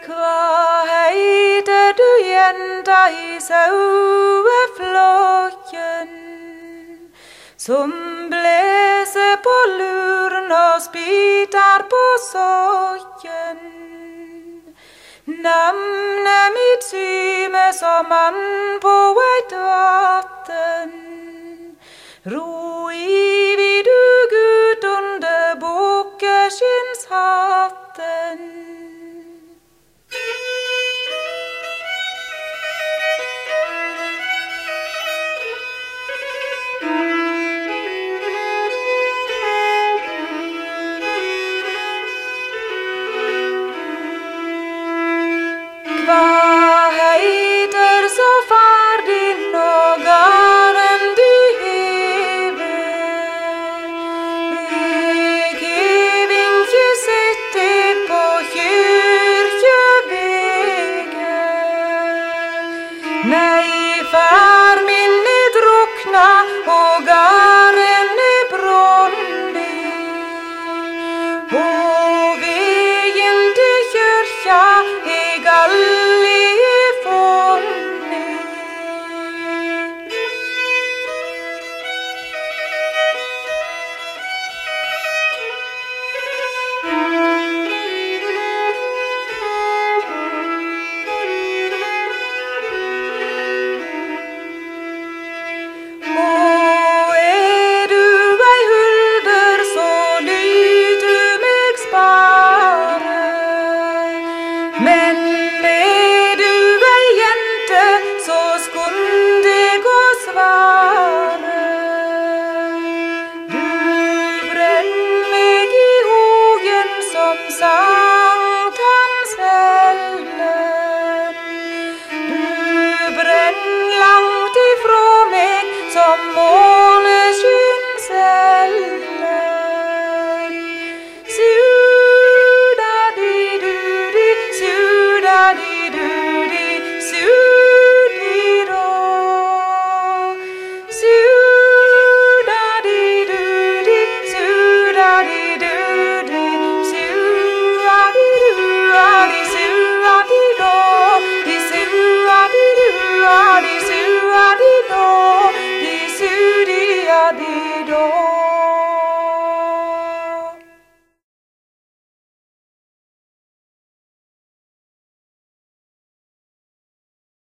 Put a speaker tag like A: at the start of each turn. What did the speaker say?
A: Hva heiter du, jenta i saueflokken, som blæser på luren og spytter på sokken? Namnet mitt symer som mann på eit vatten. Ro ivi du Gud under bukkeskinnshatten. Hva heiter så far din og garden du hever? Jeg hev ikke sett deg på kyrkjeveget. Nei, far min er drukna og garden er brunnig. Og veien til kyrkja jeg aldri funnet. Og er du ei hulder, så lyt du meg spare. Men